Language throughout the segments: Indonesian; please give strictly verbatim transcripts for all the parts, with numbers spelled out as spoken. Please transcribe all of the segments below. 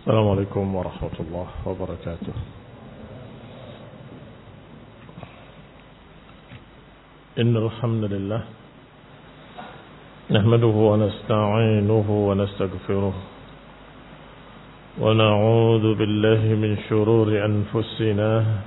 السلام عليكم ورحمة الله وبركاته. إن الحمد لله نحمده ونستعينه ونستغفره ونعوذ بالله من شرور أنفسنا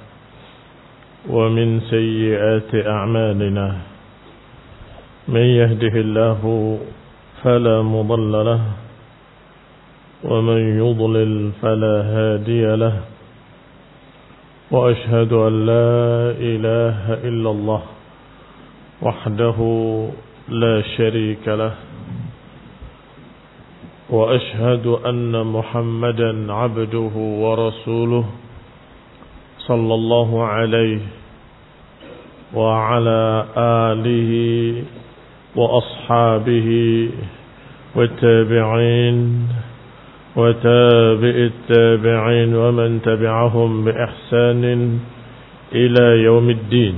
ومن سيئات أعمالنا. من يهده الله فلا مضل له ومن يضلل فلا هادي له، وأشهد أن لا إله إلا الله وحده لا شريك له، وأشهد أن محمدا عبده ورسوله صلى الله عليه وعلى آله وأصحابه والتابعين وتابع التابعين ومن تبعهم بإحسان إلى يوم الدين.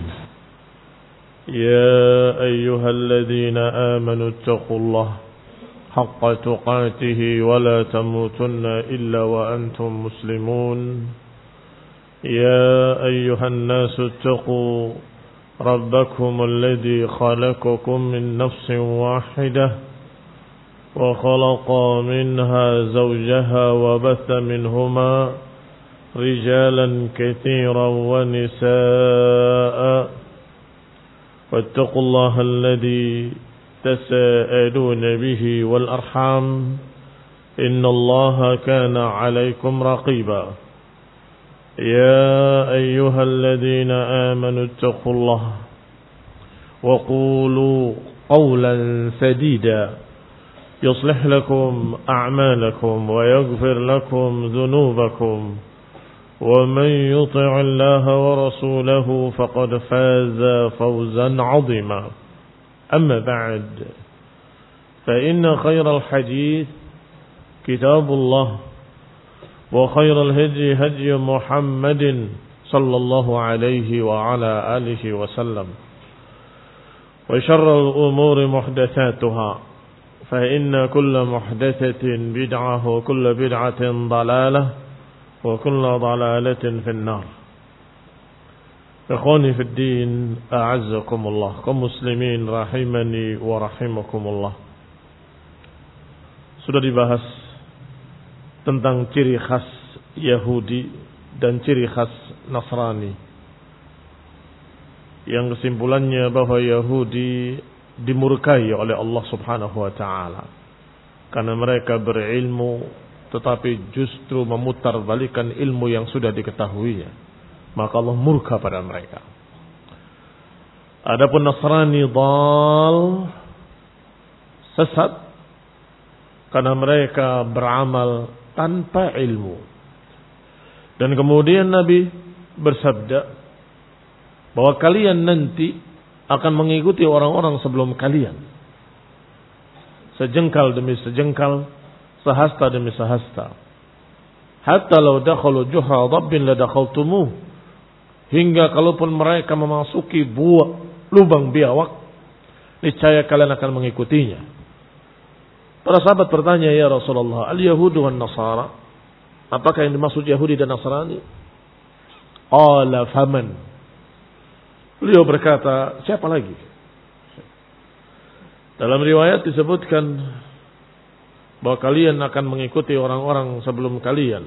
يا أيها الذين آمنوا اتقوا الله حق تقاته ولا تموتن إلا وأنتم مسلمون. يا أيها الناس اتقوا ربكم الذي خلقكم من نفس واحدة وخلق منها زوجها وبث منهما رجالا كثيرا ونساء، واتقوا الله الذي تساءلون به والأرحام إن الله كان عليكم رقيبا. يا أيها الذين آمنوا اتقوا الله وقولوا قولا سديدا يصلح لكم أعمالكم ويغفر لكم ذنوبكم، ومن يطع الله ورسوله فقد فاز فوزا عظيما. أما بعد، فإن خير الحديث كتاب الله، وخير الهدي هدي محمد صلى الله عليه وعلى آله وسلم، وشر الأمور محدثاتها، فإن كل محدثة بدعة وكل بدعة ضلالة وكل ضلالة في النار. إخواني في الدين أعزكم الله، kaum muslimin rahimani wa rahimakumullah. Sudah dibahas tentang ciri khas Yahudi dan ciri khas Nasrani, yang kesimpulannya bahwa Yahudi dimurkai oleh Allah subhanahu wa ta'ala karena mereka berilmu tetapi justru memutarbalikkan ilmu yang sudah diketahuinya, maka Allah murka pada mereka. Adapun Nasrani dhal, sesat karena mereka beramal tanpa ilmu. Dan kemudian Nabi bersabda bahwa kalian nanti akan mengikuti orang-orang sebelum kalian, sejengkal demi sejengkal, sehasta demi sehasta. Hatta law dakhalu juhra dhabbin la dakhaltumuh, hingga kalaupun mereka memasuki buah lubang biawak, niscaya kalian akan mengikutinya. Para sahabat bertanya, ya Rasulullah, al-yahudu wan nasara, apakah yang dimaksud Yahudi dan Nasrani? Qala faman, beliau berkata, siapa lagi? Dalam riwayat disebutkan bahwa kalian akan mengikuti orang-orang sebelum kalian.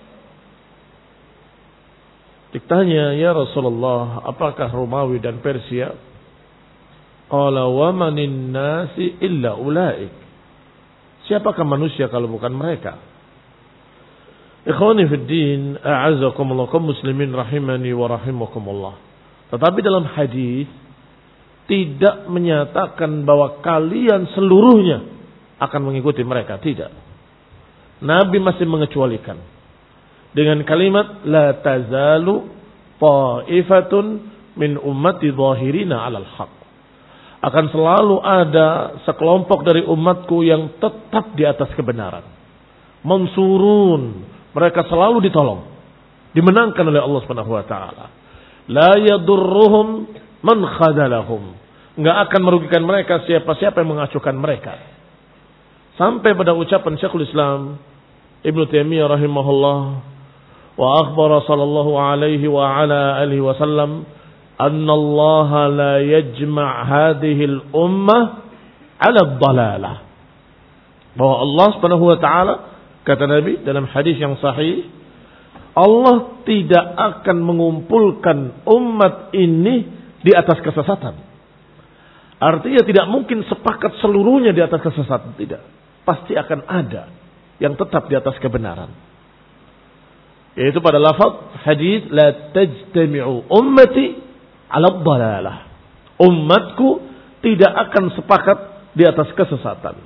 Ditanya, ya Rasulullah, apakah Romawi dan Persia? Qala wa manin nasi illa ulaik. Siapakah manusia kalau bukan mereka? Ikhwani fid din, a'azzakumullah, kaum muslimin rahimani wa rahimakumullah. Tetapi dalam hadis tidak menyatakan bahwa kalian seluruhnya akan mengikuti mereka. Tidak. Nabi masih mengecualikan dengan kalimat la tazalu ta'ifatun min ummati zahirina 'alal haq. Akan selalu ada sekelompok dari umatku yang tetap di atas kebenaran. Mansurun, mereka selalu ditolong, dimenangkan oleh Allah Subhanahu wa taala. La yadurruhum man khadalahum. Enggak akan merugikan mereka siapa-siapa yang mengacuhkan mereka. Sampai pada ucapan Syekhul Islam Ibnu Taimiyah rahimahullah wa akhbara sallallahu alaihi wa ala alihi wasallam anna Allah la yajma' hadhihi al-ummah 'ala ad-dalalah. Bahwa Allah Subhanahu wa taala, kata Nabi dalam hadis yang sahih, Allah tidak akan mengumpulkan umat ini di atas kesesatan. Artinya tidak mungkin sepakat seluruhnya di atas kesesatan, tidak. Pasti akan ada yang tetap di atas kebenaran. Yaitu pada lafaz hadis la tajtami'u ummati 'ala dhalalah. Umatku tidak akan sepakat di atas kesesatan.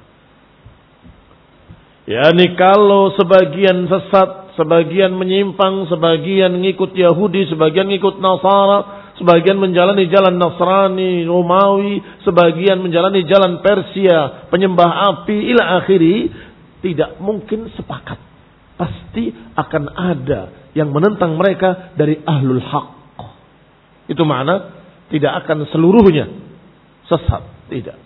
Yani kalau sebagian sesat, sebagian menyimpang, sebagian ngikut Yahudi, sebagian ngikut Nasara, sebagian menjalani jalan Nasrani, Romawi, sebagian menjalani jalan Persia, penyembah api, ila akhiri, tidak mungkin sepakat. Pasti akan ada yang menentang mereka dari ahlul haq. Itu makna tidak akan seluruhnya sesat, tidak.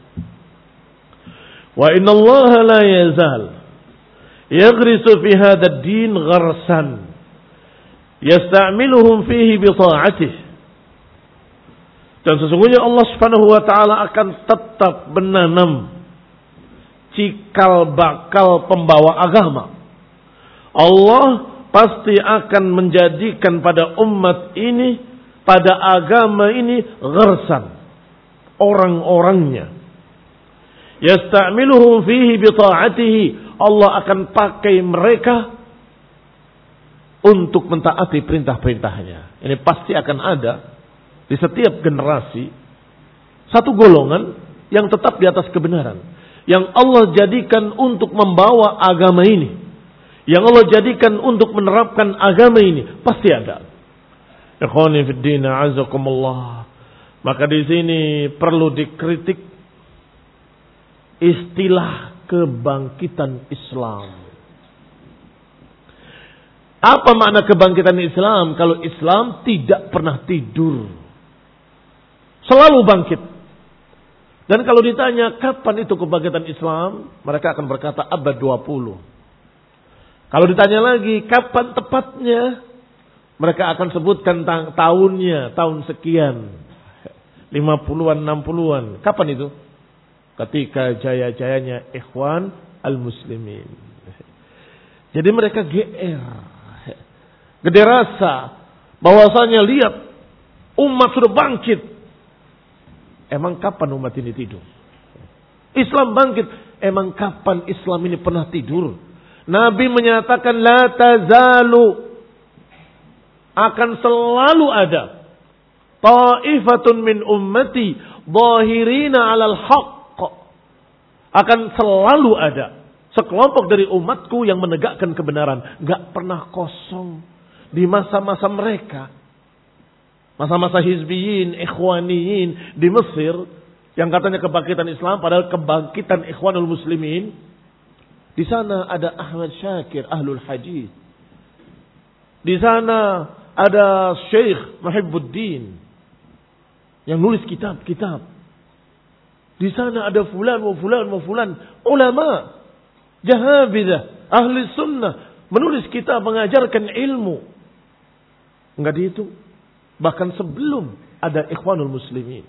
Wa inna Allah la yazal yaghrisu fi hadha ad-din gharsan yasta'miluhum fihi bi ta'atihi. Dan sesungguhnya Allah Subhanahu wa taala akan tetap menanam cikal bakal pembawa agama. Allah pasti akan menjadikan pada umat ini, pada agama ini gharsan, orang-orangnya. Yasta'miluhum fihi bi ta'atihi. Allah akan pakai mereka untuk mentaati perintah-perintahnya. Ini pasti akan ada di setiap generasi satu golongan yang tetap di atas kebenaran, yang Allah jadikan untuk membawa agama ini, yang Allah jadikan untuk menerapkan agama ini, pasti ada. Ikhwani fid din, a'azakumullah. Maka di sini perlu dikritik istilah kebangkitan Islam. Apa makna kebangkitan Islam? Kalau Islam tidak pernah tidur, selalu bangkit. Dan kalau ditanya kapan itu kebangkitan Islam, mereka akan berkata abad dua puluh. Kalau ditanya lagi kapan tepatnya, mereka akan sebutkan tahunnya, tahun sekian, lima puluhan, enam puluhan. Kapan itu? Ketika jaya-jayanya ikhwan al-muslimin. Jadi mereka G R, gede rasa bahwasanya lihat umat sudah bangkit. Emang kapan umat ini tidur? Islam bangkit. Emang kapan Islam ini pernah tidur? Nabi menyatakan la tazalu, akan selalu ada ta'ifatun min ummati zahirina 'alal haqq. Akan selalu ada sekelompok dari umatku yang menegakkan kebenaran. Gak pernah kosong di masa-masa mereka. Masa-masa hizbiyin, ikhwaniyin di Mesir, yang katanya kebangkitan Islam, padahal kebangkitan ikhwanul muslimin. Di sana ada Ahmad Syakir, ahlul hadis. Di sana ada Syekh Muhibbuddin yang nulis kitab-kitab. Di sana ada fulan wa fulan wa fulan, ulama, jahabidah, ahli sunnah, menulis kitab mengajarkan ilmu. Enggak dihitung. Bahkan sebelum ada ikhwanul muslimin.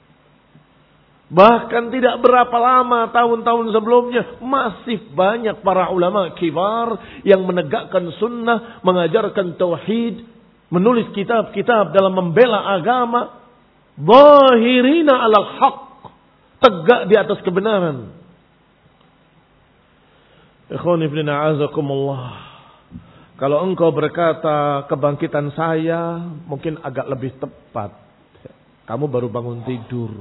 Bahkan tidak berapa lama, tahun-tahun sebelumnya, masih banyak para ulama kibar yang menegakkan sunnah, mengajarkan tauhid, menulis kitab-kitab dalam membela agama, zahirina 'alal haqq, tegak di atas kebenaran. Ikhwani fillah, a'azakumullah. Kalau engkau berkata kebangkitan saya mungkin agak lebih tepat. Kamu baru bangun tidur.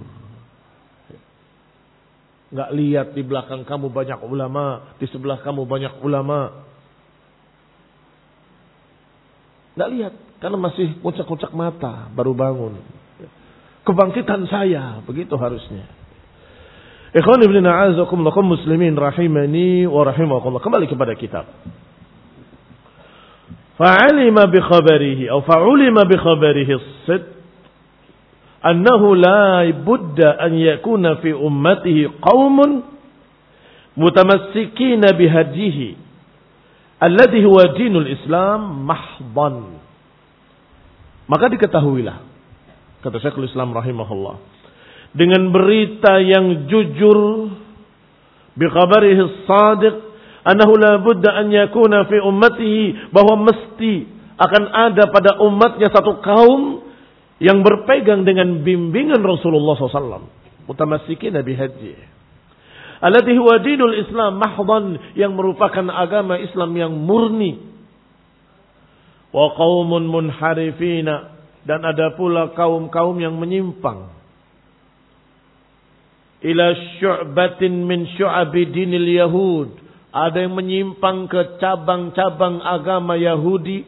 Enggak lihat di belakang kamu banyak ulama, di sebelah kamu banyak ulama. Enggak lihat karena masih kucak-kucak mata, baru bangun. Kebangkitan saya, begitu harusnya. Ikhwan ibn a'azakumullah muslimin rahimani wa rahimakumullah. Kembali kepada kitab. Fa'alima bi khabarihi atau fa'ulima bi khabarihi as-sidq annahu la budda an yakuna fi ummatihi qaumun mutamassikina bihadihi alladhi huwa dinul Islam mahdhan. Maka diketahuilah, kata Syekhul Islam rahimahullah, dengan berita yang jujur, bi khabarihi shadiq, annahu la budda an yakuna fi ummatihi, bahwa mesti akan ada pada umatnya satu kaum yang berpegang dengan bimbingan Rasulullah sallallahu alaihi wasallam, mutamassikin bi hadyi, alladhi huwa dinul Islam mahdhan, yang merupakan agama Islam yang murni. Wa qaumun munharifina, dan ada pula kaum-kaum yang menyimpang, ila syu'batin min syu'abi dinil yahud, ada yang menyimpang ke cabang-cabang agama Yahudi,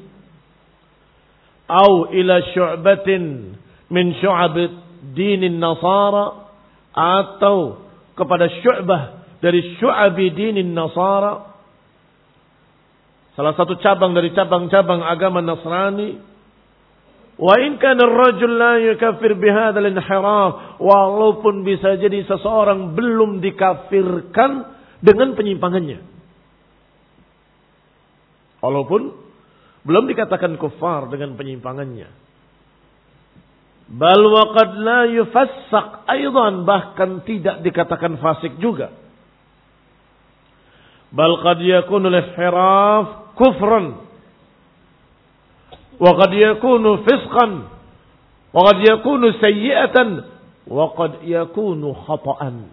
au ila syu'batin min syu'abi dinin Nasara, atau kepada syu'bah dari syu'abi dinin Nasara, salah satu cabang dari cabang-cabang agama Nasrani. Wa in kana ar-rajul la yukaffir bihadzal inhiraf, walaupun bisa jadi seseorang belum dikafirkan dengan penyimpangannya, walaupun belum dikatakan kufar dengan penyimpangannya. Bal wa qad la yufassaq aidan, bahkan tidak dikatakan fasik juga. Bal qad yakunu al-inhiraf kufran, wa qad yakunu fisqan, wa qad yakunu sayyi'atan, wa qad yakunu khata'an.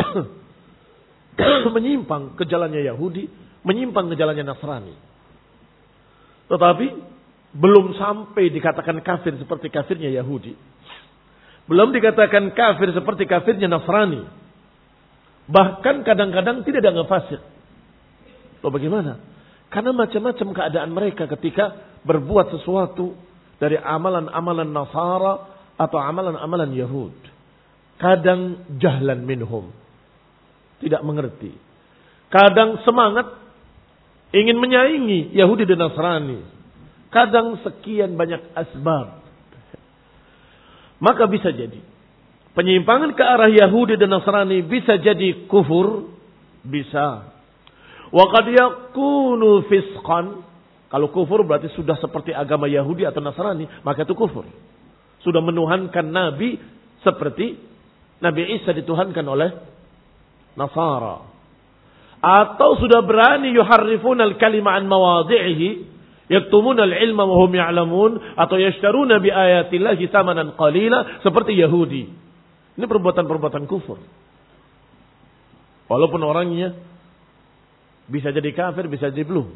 Menyimpang ke jalannya Yahudi, menyimpang ke jalannya Nasrani. Tetapi belum sampai dikatakan kafir seperti kafirnya Yahudi, belum dikatakan kafir seperti kafirnya Nasrani. Bahkan kadang-kadang tidak dianggap fasik. Loh bagaimana? Karena macam-macam keadaan mereka ketika berbuat sesuatu dari amalan-amalan Nasara atau amalan-amalan Yahud. Kadang jahlan minhum, tidak mengerti. Kadang semangat ingin menyaingi Yahudi dan Nasrani. Kadang sekian banyak asbab. Maka bisa jadi penyimpangan ke arah Yahudi dan Nasrani bisa jadi kufur, bisa. Wa qad yakunu fisqan. Kalau kufur berarti sudah seperti agama Yahudi atau Nasrani, maka itu kufur. Sudah menuhankan Nabi seperti Nabi Isa dituhankan oleh Nasara. Atau sudah berani yuharrifuna al-kalima an mawadhi'ihi, yaktumuna al-ilma wa hum ya'lamun, atau yashtaruna bi ayatillahi thamanan qalila, seperti Yahudi. Ini perbuatan-perbuatan kufur. Walaupun orangnya bisa jadi kafir, bisa jadi belum.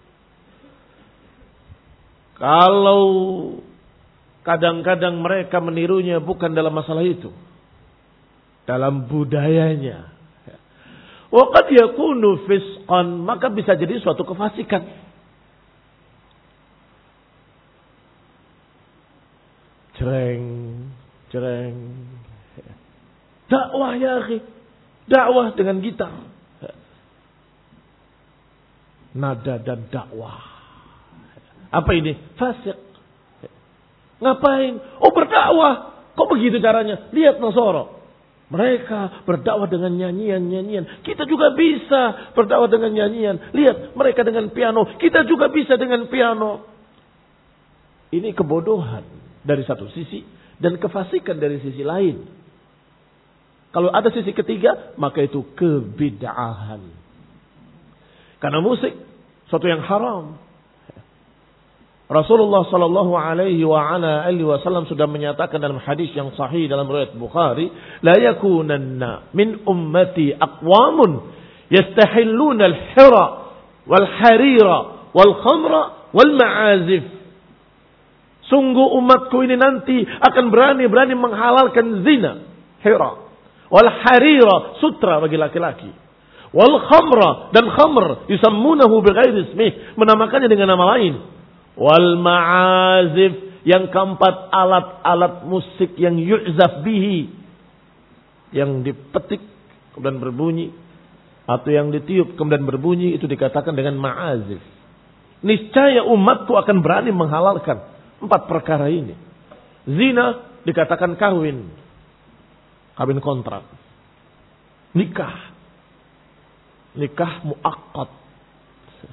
Kalau kadang-kadang mereka menirunya bukan dalam masalah itu, dalam budayanya. Wa qad yakunu fisqan, maka bisa jadi suatu kefasikan. Cereng, cereng. Dakwah ya akhi, dakwah dengan gitar. Nada dan dakwah. Apa ini? Fasik. Ngapain? Oh berdakwah. Kok begitu caranya? Lihat Nasara. Mereka berdakwah dengan nyanyian-nyanyian. Kita juga bisa berdakwah dengan nyanyian. Lihat mereka dengan piano. Kita juga bisa dengan piano. Ini kebodohan dari satu sisi dan kefasikan dari sisi lain. Kalau ada sisi ketiga, maka itu kebid'ahan. Karena musik suatu yang haram. Rasulullah sallallahu alaihi wa ala alihi wasallam sudah menyatakan dalam hadis yang sahih dalam riwayat Bukhari, la yakunanna min ummati aqwamun yastahilluna al-hira wal harira wal khamra wal ma'azif. Sungguh umatku ini nanti akan berani-berani menghalalkan zina, hira, wal harira, sutra bagi laki-laki. Wal khamra, dan khamr, yusammunahu bighairi ismih, menamakannya dengan nama lain. Wal ma'azif, yang keempat alat-alat musik yang yu'zaf bihi, yang dipetik kemudian berbunyi, atau yang ditiup kemudian berbunyi, itu dikatakan dengan ma'azif. Niscaya umatku akan berani menghalalkan empat perkara ini. Zina dikatakan kawin, kawin kontrak. Nikah, nikah muaqqad.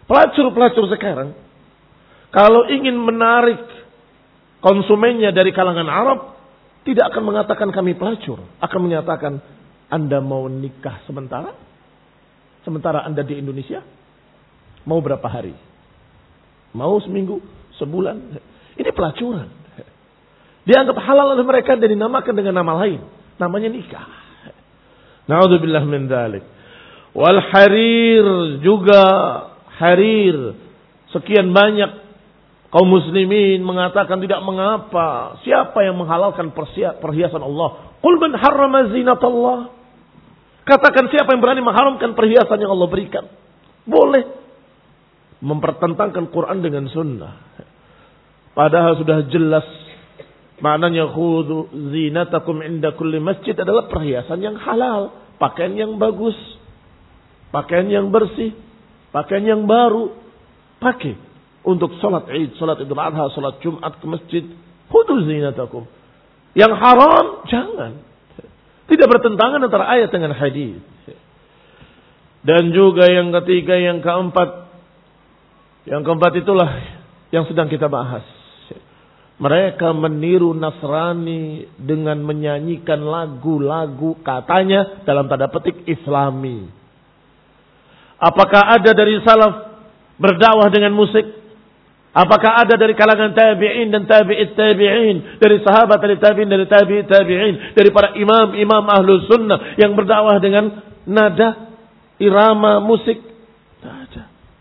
Pelacur-pelacur sekarang, kalau ingin menarik konsumennya dari kalangan Arab, tidak akan mengatakan kami pelacur. Akan menyatakan, Anda mau nikah sementara? Sementara Anda di Indonesia? Mau berapa hari? Mau seminggu? Sebulan? Ini pelacuran. Dianggap halal oleh mereka dan dinamakan dengan nama lain. Namanya nikah. Na'udzubillah min dzalik. Wal harir juga harir. Sekian banyak kaum muslimin mengatakan tidak mengapa. Siapa yang menghalalkan perhiasan Allah? Qul man harrama zinatallah. Katakan siapa yang berani mengharamkan perhiasan yang Allah berikan. Boleh. Mempertentangkan Quran dengan sunnah. Padahal sudah jelas maknanya khudhu zinatakum inda kulli masjid adalah perhiasan yang halal. Pakaian yang bagus. Pakaian yang bersih. Pakaian yang baru. Pakai. Untuk sholat Id, sholat Idul Adha, sholat Jumat ke masjid. Khudhu zinatakum. Yang haram, jangan. Tidak bertentangan antara ayat dengan hadis. Dan juga yang ketiga, yang keempat. Yang keempat itulah yang sedang kita bahas. Mereka meniru Nasrani dengan menyanyikan lagu-lagu katanya dalam tanda petik Islami. Apakah ada dari salaf berdakwah dengan musik? Apakah ada dari kalangan tabi'in dan tabi'it tabi'in, dari sahabat dari tabi'in dari tabi'it tabi'in, dari para imam-imam ahlus sunnah yang berdakwah dengan nada, irama, musik? Tidak ada.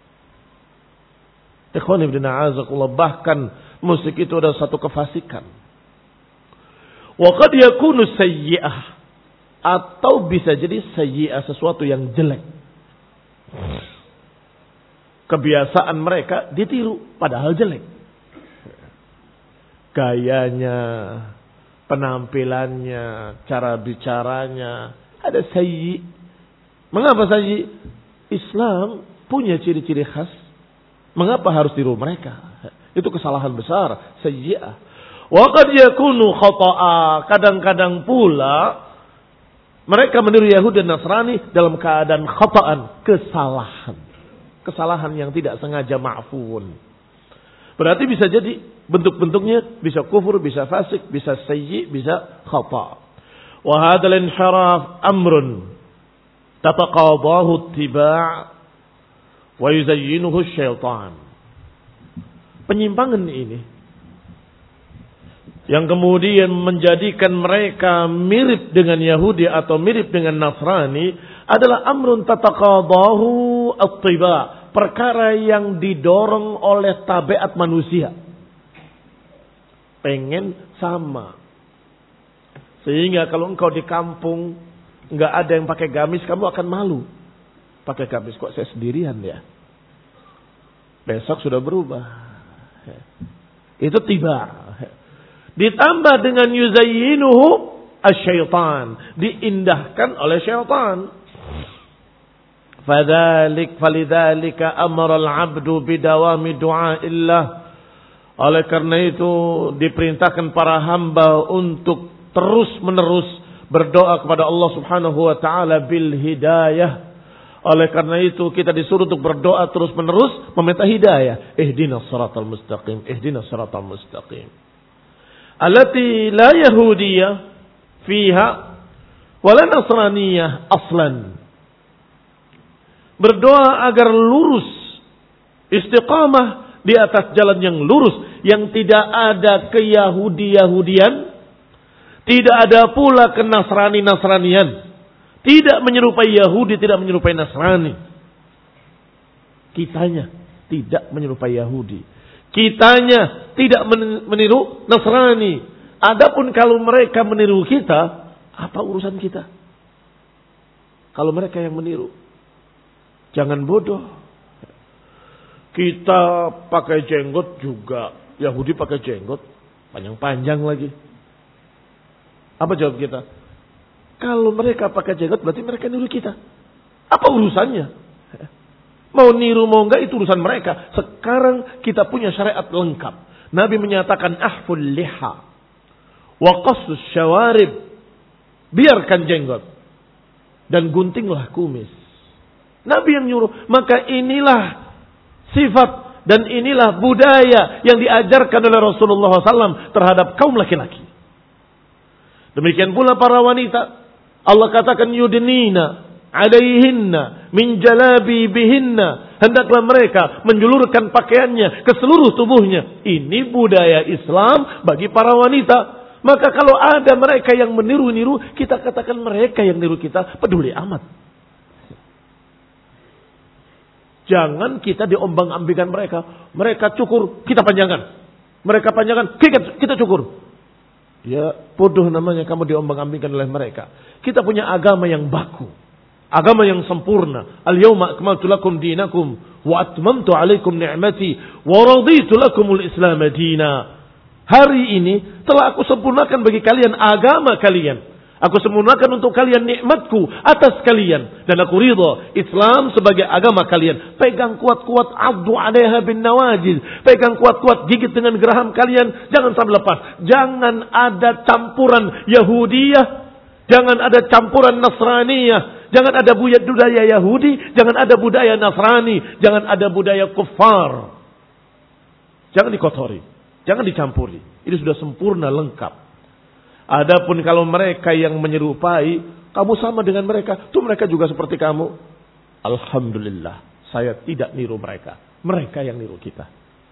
Ikhwan ibn a'azakullah, bahkan musik itu adalah satu kefasikan. Wa qad yakunu sayyi'ah, atau bisa jadi sayyi'ah, sesuatu yang jelek. Kebiasaan mereka ditiru padahal jelek. Gayanya, penampilannya, cara bicaranya ada sayyi'. Mengapa sayyi'? Islam punya ciri-ciri khas. Mengapa harus tiru mereka? Itu kesalahan besar, sayyi'ah. Wa qad yakunu khata'a, kadang-kadang pula mereka meniru Yahudi dan Nasrani dalam keadaan khata'an, kesalahan. Kesalahan yang tidak sengaja ma'fun. Berarti bisa jadi bentuk-bentuknya bisa kufur, bisa fasik, bisa sayyi', bisa khata'. Wa hadzal inhiraf amrun tataqadahu ittiba' wa yuzayyinuhu syaitan. Penyimpangan ini yang kemudian menjadikan mereka mirip dengan Yahudi atau mirip dengan Nasrani adalah amrun tataqadahu at-tiba, perkara yang didorong oleh tabiat manusia. Pengen sama. Sehingga kalau engkau di kampung enggak ada yang pakai gamis, kamu akan malu. Pakai gamis kok saya sendirian ya. Besok sudah berubah. Itu tiba. Ditambah dengan yuzayyinuhu asyaitan, diindahkan oleh syaitan. Fadzalik falidzalika amara al-'abdu bidawami du'aillah. Oleh karena itu diperintahkan para hamba untuk terus-menerus berdoa kepada Allah Subhanahu wa taala bil hidayah. Oleh karena itu kita disuruh untuk berdoa terus-menerus meminta hidayah. Ihdinas siratal mustaqim, ihdinas siratal mustaqim. Allati la yahudiyah fiha wala nasraniyah aslan. Berdoa agar lurus, istiqamah di atas jalan yang lurus, yang tidak ada ke-Yahudi-Yahudian, tidak ada pula ke Nasrani-Nasranian, tidak menyerupai Yahudi, tidak menyerupai Nasrani. Kitanya tidak menyerupai Yahudi, kitanya tidak meniru Nasrani. Adapun kalau mereka meniru kita, apa urusan kita? Kalau mereka yang meniru, jangan bodoh. Kita pakai jenggot juga, Yahudi pakai jenggot panjang-panjang lagi. Apa jawab kita? Kalau mereka pakai jenggot berarti mereka niru kita. Apa urusannya? Mau niru mau enggak itu urusan mereka. Sekarang kita punya syariat lengkap. Nabi menyatakan ahful liha wa qassus syawarib. Biarkan jenggot dan guntinglah kumis. Nabi yang nyuruh. Maka inilah sifat dan inilah budaya yang diajarkan oleh Rasulullah shallallahu alaihi wasallam terhadap kaum laki-laki. Demikian pula para wanita. Allah katakan yudnina alaihinna min jalabibihinna. Hendaklah mereka menjulurkan pakaiannya ke seluruh tubuhnya. Ini budaya Islam bagi para wanita. Maka kalau ada mereka yang meniru-niru, kita katakan mereka yang niru kita, peduli amat. Jangan kita diombang-ambingkan mereka. Mereka cukur, kita panjangkan. Mereka panjangkan, kita, kita cukur. Ya bodoh namanya kamu diombang-ambingkan oleh mereka. Kita punya agama yang baku. Agama yang sempurna. Al-yawma akmaltu lakum dinakum wa atmamtu alaikum ni'mati wa raditu lakumul islam dina. Hari ini telah aku sempurnakan bagi kalian agama kalian. Aku sempurnakan untuk kalian nikmatku atas kalian. Dan aku ridha Islam sebagai agama kalian. Pegang kuat-kuat, abdu alaiha bin nawajiz. Pegang kuat-kuat, gigit dengan geraham kalian. Jangan sampai lepas. Jangan ada campuran Yahudiyah. Jangan ada campuran Nasraniyah. Jangan ada budaya Yahudi. Jangan ada budaya Nasrani. Jangan ada budaya kufar. Jangan dikotori. Jangan dicampuri. Ini sudah sempurna, lengkap. Adapun kalau mereka yang menyerupai, kamu sama dengan mereka, tuh mereka juga seperti kamu. Alhamdulillah, saya tidak niru mereka. Mereka yang niru kita.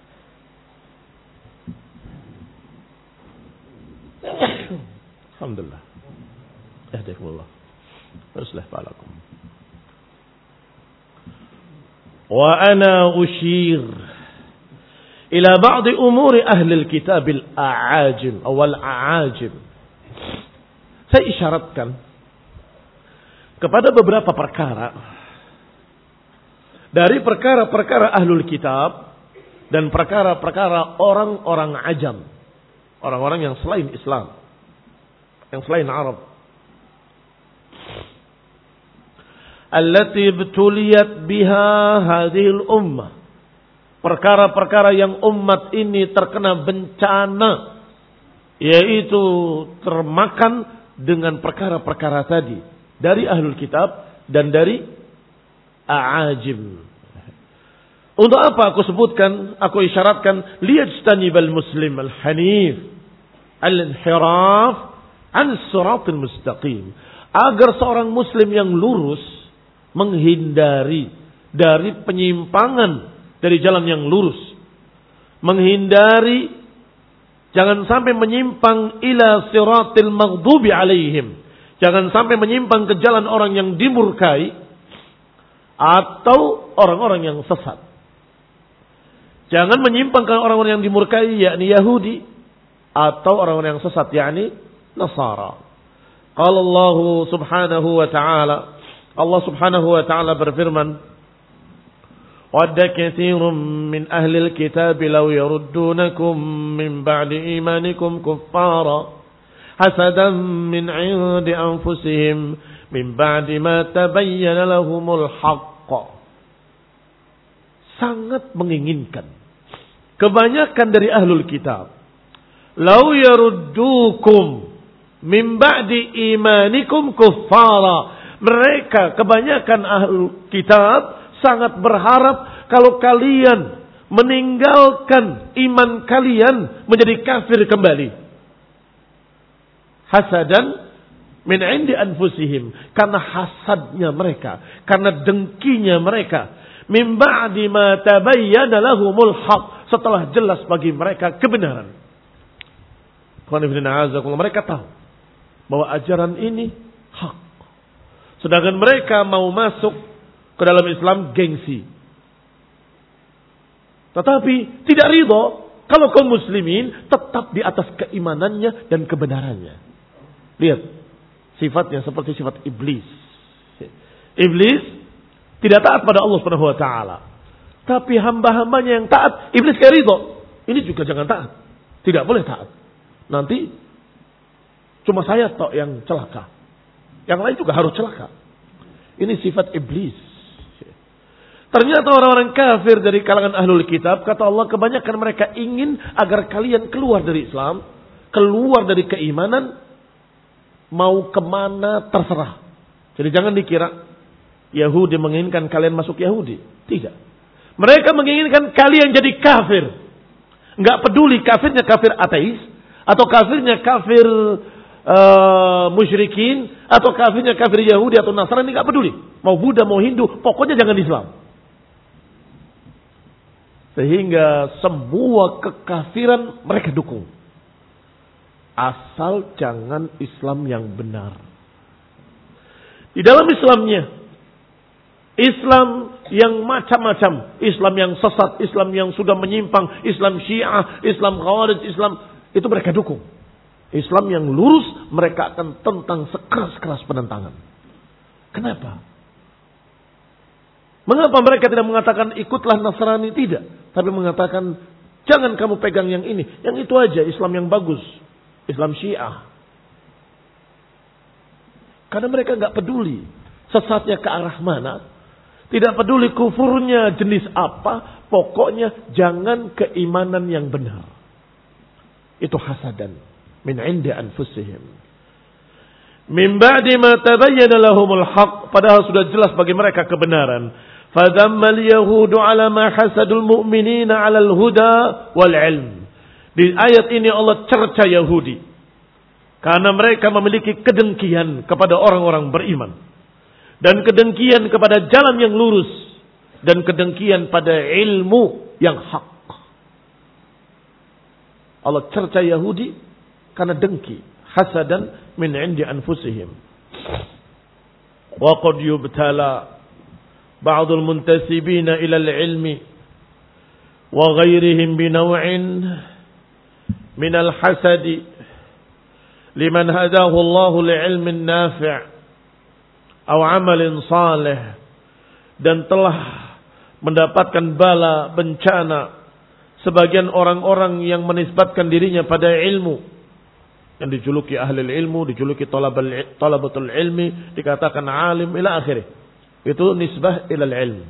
Alhamdulillah. Yahdikumullah. Yuslih balakum. Wa ana ushir ila ba'd umuri ahli al-kitab al-a'ajim atau al-a'ajim. Saya isyaratkan kepada beberapa perkara dari perkara-perkara ahlul kitab dan perkara-perkara orang-orang ajam, orang-orang yang selain Islam, yang selain Arab. Allati ibtuliyat biha hadhil ummah. Perkara-perkara yang umat ini terkena bencana, yaitu termakan dengan perkara-perkara tadi dari ahlul kitab dan dari a'ajim. Untuk apa aku sebutkan, aku isyaratkan liyajtanibal muslim al-hanif al-inhiraf an siratal mustaqim, agar seorang muslim yang lurus menghindari dari penyimpangan dari jalan yang lurus, menghindari jangan sampai menyimpang ila siratil maghdubi alaihim. Jangan sampai menyimpang ke jalan orang yang dimurkai atau orang-orang yang sesat. Jangan menyimpang ke orang-orang yang dimurkai, yakni Yahudi, atau orang-orang yang sesat, yakni Nasara. Qala Allah subhanahu wa ta'ala, Allah subhanahu wa ta'ala berfirman, وَدَّ كَثِيرٌ مِّنْ أَهْلِ الْكِتَابِ لَوْ يَرُدُّونَكُمْ مِنْ بَعْدِ إِيمَانِكُمْ كُفَّارًا حَسَدًا مِّنْ عِنْدِ أَنفُسِهِمْ مِنْ بَعْدِ مَا تَبَيَّنَ لَهُمُ الْحَقُّ. Sangat menginginkan kebanyakan dari ahlul kitab, لَوْ يَرُدُّوكُمْ مِنْ بَعْدِ إِيمَانِكُمْ كُفَّارًا. Mereka kebanyakan ahlul kitab sangat berharap kalau kalian meninggalkan iman kalian menjadi kafir kembali. Hasadan min indi anfusihim, karena hasadnya mereka, karena dengkinya mereka. Min ba'di ma tabayyana lahumul haq, setelah jelas bagi mereka kebenaran. Mereka tahu bahwa ajaran ini hak. Sedangkan mereka mau masuk ke dalam Islam gengsi. Tetapi tidak ridho kalau kaum muslimin tetap di atas keimanannya dan kebenarannya. Lihat, sifatnya seperti sifat iblis. Iblis tidak taat pada Allah Subhanahu wa taala. Tapi hamba-hambanya yang taat, iblis kayak ridho. Ini juga jangan taat. Tidak boleh taat. Nanti cuma saya tok yang celaka. Yang lain juga harus celaka. Ini sifat iblis. Ternyata orang-orang kafir dari kalangan ahlul kitab, kata Allah, kebanyakan mereka ingin agar kalian keluar dari Islam, keluar dari keimanan, mau kemana terserah. Jadi jangan dikira Yahudi menginginkan kalian masuk Yahudi. Tidak. Mereka menginginkan kalian jadi kafir. Enggak peduli kafirnya kafir ateis, atau kafirnya kafir uh, musyrikin, atau kafirnya kafir Yahudi atau Nasrani, enggak peduli. Mau Buddha, mau Hindu, pokoknya jangan Islam. Sehingga semua kekafiran mereka dukung. Asal jangan Islam yang benar. Di dalam Islamnya, Islam yang macam-macam, Islam yang sesat, Islam yang sudah menyimpang, Islam Syiah, Islam Khawarij, Islam itu mereka dukung. Islam yang lurus mereka akan tentang sekeras-keras penentangan. Kenapa? Mengapa mereka tidak mengatakan ikutlah Nasrani? Tidak. Tapi mengatakan jangan kamu pegang yang ini. Yang itu aja Islam yang bagus. Islam Syiah. Karena mereka nggak peduli sesatnya ke arah mana. Tidak peduli kufurnya jenis apa. Pokoknya jangan keimanan yang benar. Itu hasadan. Min indi anfusihim. Min ba'di ma tabayyana lahumul haq. Padahal sudah jelas bagi mereka kebenaran. Fadammal yahudu ala ma hasadul mu'minina ala al-huda wal ilm. Di ayat ini Allah cerca Yahudi. Karena mereka memiliki kedengkian kepada orang-orang beriman. Dan kedengkian kepada jalan yang lurus. Dan kedengkian pada ilmu yang hak. Allah cerca Yahudi karena dengki. Hasadan min indi anfusihim. Wa qad yubtala ba'dul muntasibina ila al-ilmi wa ghairihim binaw'in min al-hasadi liman hadahu Allah li'ilmin nafi' aw 'amalin salih, dan telah mendapatkan bala bencana sebagian orang-orang yang menisbatkan dirinya pada ilmu, yang dijuluki ahli ilmu, dijuluki talabatul ilmi, dikatakan alim ila akhirih. Itu nisbah ila ilm.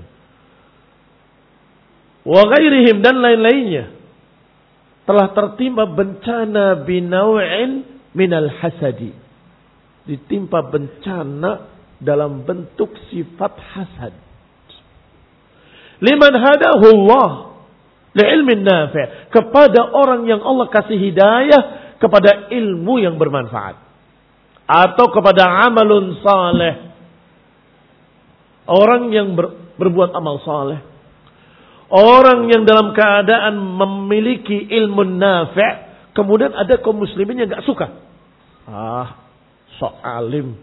Wa ghairihim, dan lain-lainnya telah tertimpa bencana binaw'in minal hasadi. Ditimpa bencana dalam bentuk sifat hasad. Liman hadahu Allah li'ilmin nafi', kepada orang yang Allah kasih hidayah kepada ilmu yang bermanfaat, atau kepada amalun saleh, orang yang ber, berbuat amal saleh, orang yang dalam keadaan memiliki ilmu nafi', kemudian ada kaum muslimin yang gak suka, ah sok alim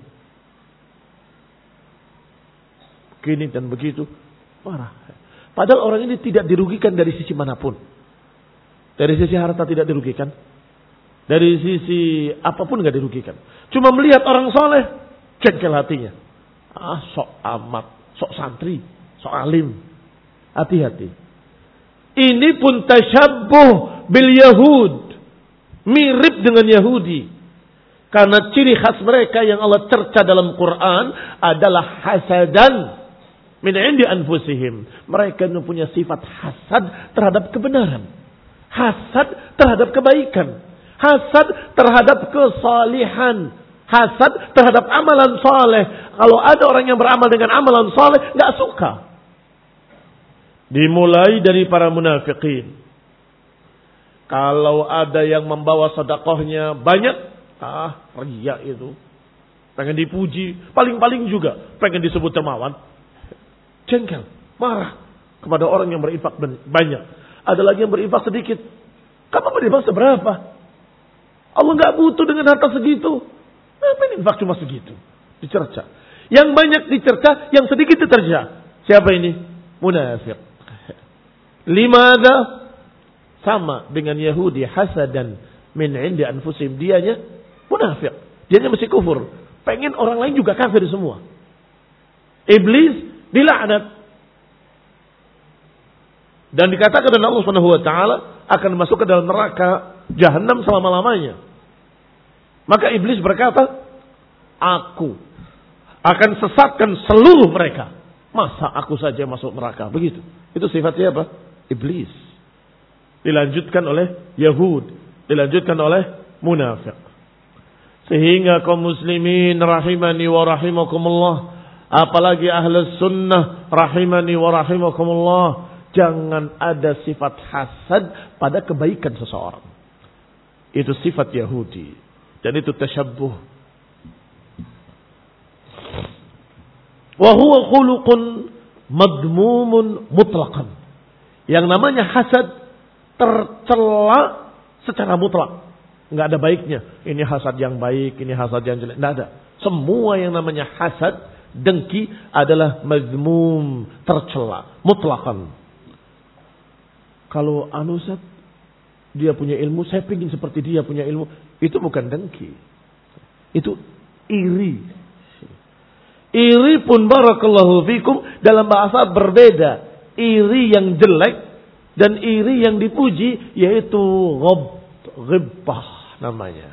begini dan begitu, marah. Padahal orang ini tidak dirugikan dari sisi manapun. Dari sisi harta tidak dirugikan. Dari sisi apapun nggak dirugikan. Cuma melihat orang soleh, jengkel hatinya. Ah, sok amat, sok santri, sok alim. Hati-hati. Ini pun tasyabbuh bil Yahud. Mirip dengan Yahudi. Karena ciri khas mereka yang Allah cerca dalam Quran adalah hasadan min indi anfusihim. Mereka punya sifat hasad terhadap kebenaran. Hasad terhadap kebaikan. Hasad terhadap kesalihan. Hasad terhadap amalan saleh. Kalau ada orang yang beramal dengan amalan saleh, gak suka. Dimulai dari para munafikin. Kalau ada yang membawa sedekahnya banyak, ah, riya itu. Pengen dipuji, paling-paling juga pengen disebut dermawan. Jengkel, marah kepada orang yang berinfak banyak. Ada lagi yang berinfak sedikit. Kamu berinfak seberapa? Allah nggak butuh dengan harta segitu. Ngapain infak cuma segitu? Dicerca. Yang banyak dicerca, yang sedikit diterja. Siapa ini? Munafik. Limada? Sama dengan Yahudi, hasadan min indi anfusim. Dianya munafik. Dianya masih kufur. Pengen orang lain juga kafir semua. Iblis dilaknat. Dan dikatakan oleh Allah Subhanahu wa taala akan masuk ke dalam neraka jahanam selama-lamanya. Maka iblis berkata, aku akan sesatkan seluruh mereka. Masa aku saja masuk neraka? Begitu. Itu sifatnya apa? Iblis. Dilanjutkan oleh Yahud, dilanjutkan oleh munafik. Sehingga kaum muslimin rahimani wa rahimakumullah, apalagi ahlus sunnah rahimani wa rahimakumullah, jangan ada sifat hasad pada kebaikan seseorang. Itu sifat Yahudi. Dan itu tasyabbuh. Wa huwa khuluqun madmumun mutlaqan. Yang namanya hasad tercela secara mutlak. Enggak ada baiknya. Ini hasad yang baik, ini hasad yang jelek. Enggak ada. Semua yang namanya hasad, dengki adalah mazmum, tercela, mutlaqan. Kalau anusat dia punya ilmu, saya ingin seperti dia punya ilmu, itu bukan dengki. Itu iri. Iri pun barakallahu fikum dalam bahasa berbeda. Iri yang jelek dan iri yang dipuji yaitu ghab, ghibtah namanya.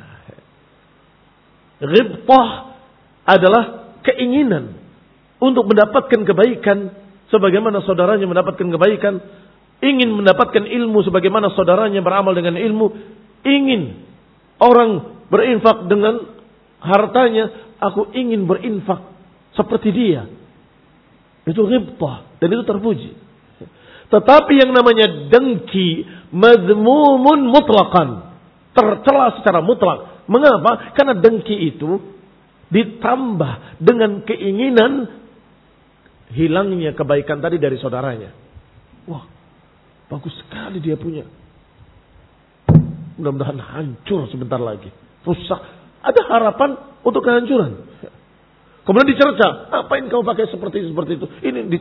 Ghibtah adalah keinginan untuk mendapatkan kebaikan sebagaimana saudaranya mendapatkan kebaikan, ingin mendapatkan ilmu sebagaimana saudaranya beramal dengan ilmu, ingin orang berinfak dengan hartanya, aku ingin berinfak seperti dia. Itu ghibtah dan itu terpuji. Tetapi yang namanya dengki mazmumun mutlaqan, tercela secara mutlak. Mengapa? Karena dengki itu ditambah dengan keinginan hilangnya kebaikan tadi dari saudaranya. Wah, bagus sekali dia punya. Mudah-mudahan hancur sebentar lagi. Rusak. Ada harapan untuk kehancuran. Kemudian dicerca, apain kamu pakai seperti itu, seperti itu. Ini di...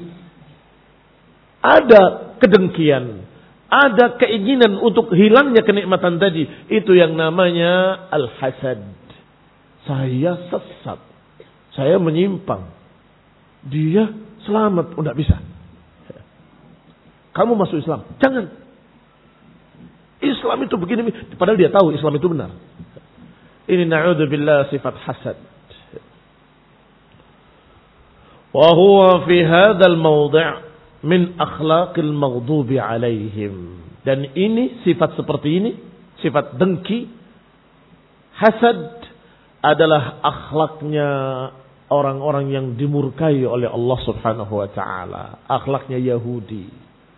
Ada kedengkian, ada keinginan untuk hilangnya kenikmatan tadi. Itu yang namanya al-hasad. Saya sesat, saya menyimpang, dia selamat, oh tidak bisa. Kamu masuk Islam, jangan. Islam itu begini, padahal dia tahu Islam itu benar. Ini na'udzubillah sifat hasad. Wa huwa fi hadzal mawdi' min akhlaqil maghdubi alaihim. Dan ini sifat seperti ini, sifat dengki, hasad adalah akhlaknya orang-orang yang dimurkai oleh Allah Subhanahu wa taala, akhlaknya Yahudi.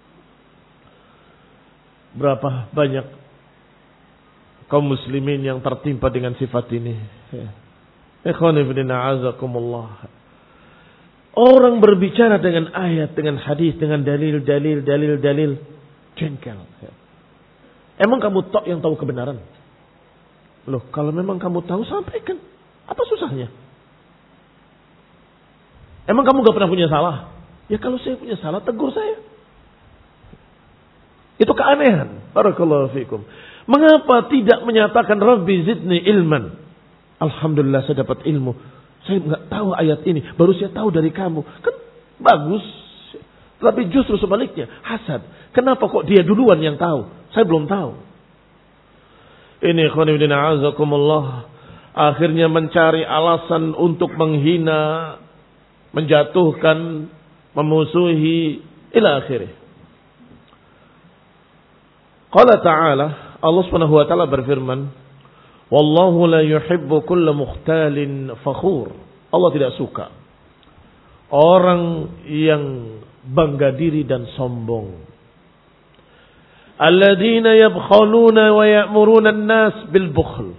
Berapa banyak kaum muslimin yang tertimpa dengan sifat ini. Ikhwani fillah azakumullah. Orang berbicara dengan ayat, dengan hadis, dengan dalil, dalil, dalil, dalil, jengkel. Emang kamu tok yang tahu kebenaran? Loh, kalau memang kamu tahu, sampaikan. Apa susahnya? Emang kamu gak pernah punya salah? Ya kalau saya punya salah, tegur saya. Itu keanehan. Barakallahu fikum. Mengapa tidak menyatakan Rabbi zidni ilman? Alhamdulillah saya dapat ilmu. Saya nggak tahu ayat ini, baru saya tahu dari kamu. Kan bagus. Tapi justru sebaliknya, hasad. Kenapa kok dia duluan yang tahu? Saya belum tahu. Ini khonibdina azakumullah. Akhirnya mencari alasan untuk menghina, menjatuhkan, memusuhi, ila akhirih. Qala ta'ala, Allah subhanahu wa ta'ala berfirman, Wallahu la yuhibbu kulla mukhtalin fakhur. Allah tidak suka orang yang bangga diri dan sombong. Alladzina yabkhaluna wa ya'muruna an-nas bil bukhl.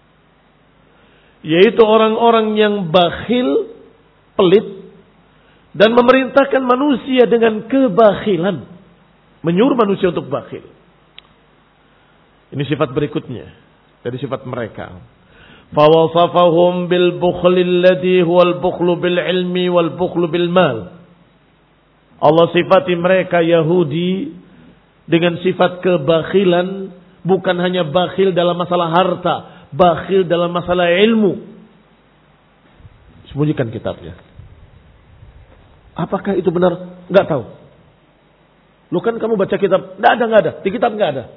Yaitu orang-orang yang bakhil, pelit dan memerintahkan manusia dengan kebakhilan, menyuruh manusia untuk bakhil. Ini sifat berikutnya dari sifat mereka. Fawasafahum bil bukhli alladhi huwal bukhlu bil ilmi wal bukhlu bil mal. Allah sifati mereka Yahudi dengan sifat kebakhilan, bukan hanya bakhil dalam masalah harta, bakhil dalam masalah ilmu. Sembunyikan kitabnya. Apakah itu benar? Enggak tahu. Lu kan kamu baca kitab, enggak ada, enggak ada. Di kitab enggak ada.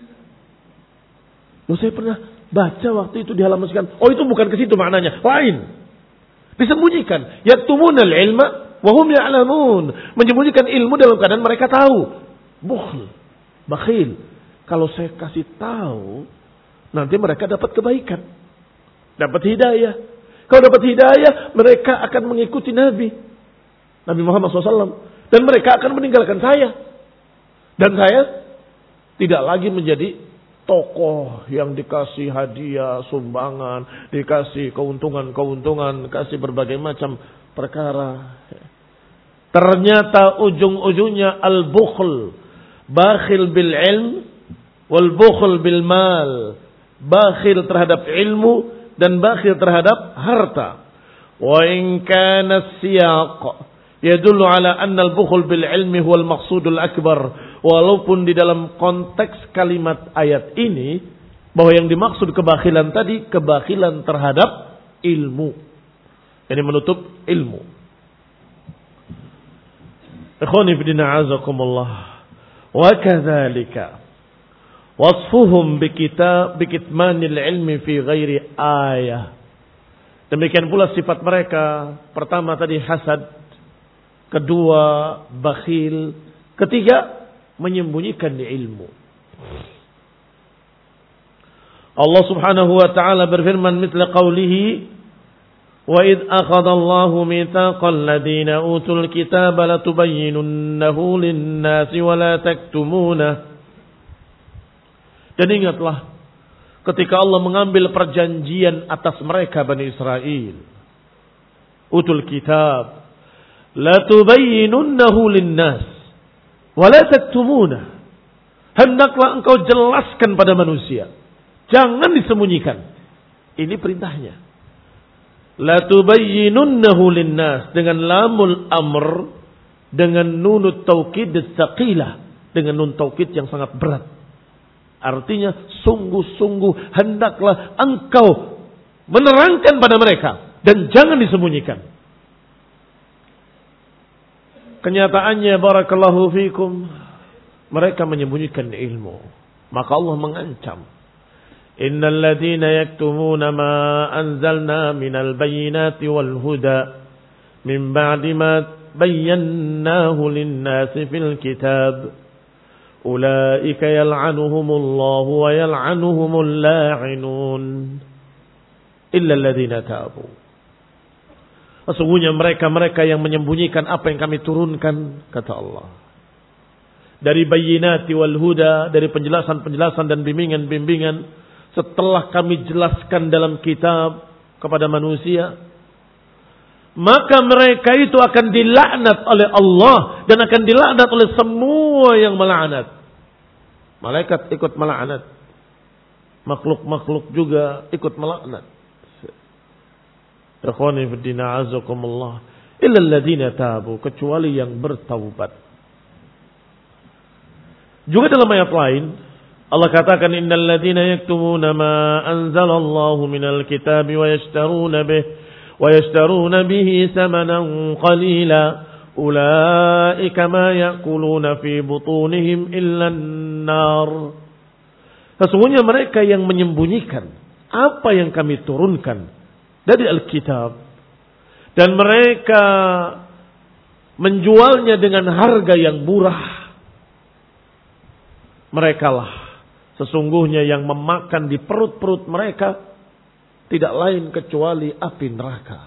Loh, saya pernah baca waktu itu di halaman sekian. Oh, itu bukan ke situ maknanya. Lain. Disembunyikan. Yaktumunal ilma wa hum ya'lamun. Menyembunyikan ilmu dalam keadaan mereka tahu. Bukhl. Bakhil. Kalau saya kasih tahu, nanti mereka dapat kebaikan. Dapat hidayah. Kalau dapat hidayah, mereka akan mengikuti Nabi. Nabi Muhammad shallallahu alaihi wasallam. Dan mereka akan meninggalkan saya. Dan saya tidak lagi menjadi tokoh yang dikasih hadiah, sumbangan, dikasih keuntungan-keuntungan, kasih berbagai macam perkara. Ternyata ujung-ujungnya al-bukhl, bakhil bil ilm, wal bukhl bil mal, bakhil terhadap ilmu dan bakhil terhadap harta. Wa in kana siyaq yadullu ala anna al-bukhl bil ilmi huwa al-maqsudul akbar. Walaupun di dalam konteks kalimat ayat ini bahwa yang dimaksud kebakhilan tadi kebakhilan terhadap ilmu. Ini menutup ilmu. Ikhwani fillah azakumullah. Wa kadzalika wasfuhum bikitab bikitmanil ilmi fi ghairi ayah. Demikian pula sifat mereka. Pertama tadi hasad, kedua bakhil, ketiga menyembunyikan ilmu. Allah Subhanahu wa taala berfirman mithla qawlihi wa id akhadha Allahu mitsaqal ladzina utul kitaba latubayyinunnahu lin-nasi wa la taktumunah. Dan ingatlah ketika Allah mengambil perjanjian atas mereka Bani Israel, utul kitab latubayyinunnahu lin-nas wala taktumuna. Hendaklah engkau jelaskan pada manusia, jangan disembunyikan. Ini perintahnya. Latubayyinunnahu linnas dengan lamul amr, dengan nunut taukid tsaqilah, dengan nun taukid yang sangat berat. Artinya sungguh-sungguh hendaklah engkau menerangkan pada mereka dan jangan disembunyikan. Kenyataannya barakallahu fikum, mereka menyembunyikan ilmu. Maka Allah mengancam, innal ladzina yaktumuna ma anzalna minal bayyinati wal huda min ba'di ma bayyanahu lin-nasi fil kitab ulaika yal'anuhumullahu wa yal'anuhumul la'inun illa alladzina tabu. Sesungguhnya mereka-mereka yang menyembunyikan apa yang kami turunkan, kata Allah, dari bayyinati wal huda, dari penjelasan-penjelasan dan bimbingan-bimbingan, setelah kami jelaskan dalam kitab kepada manusia, maka mereka itu akan dilaknat oleh Allah dan akan dilaknat oleh semua yang melaknat. Malaikat ikut melaknat, makhluk-makhluk juga ikut melaknat. Ikhwani fi din a'azakumullah, illa alladziina tabu, kecuali yang bertaubat. Juga dalam ayat lain Allah katakan innal ladzina yaktumuna ma anzalallahu minal kitabi wa yashtaruna bihi wa yashtaruna bihi thamanan qalila ulaika ma ya'kuluna fi butunihim illa an-nar. Sesungguhnya mereka yang menyembunyikan apa yang kami turunkan dari Alkitab dan mereka menjualnya dengan harga yang murah, merekalah sesungguhnya yang memakan di perut-perut mereka tidak lain kecuali api neraka.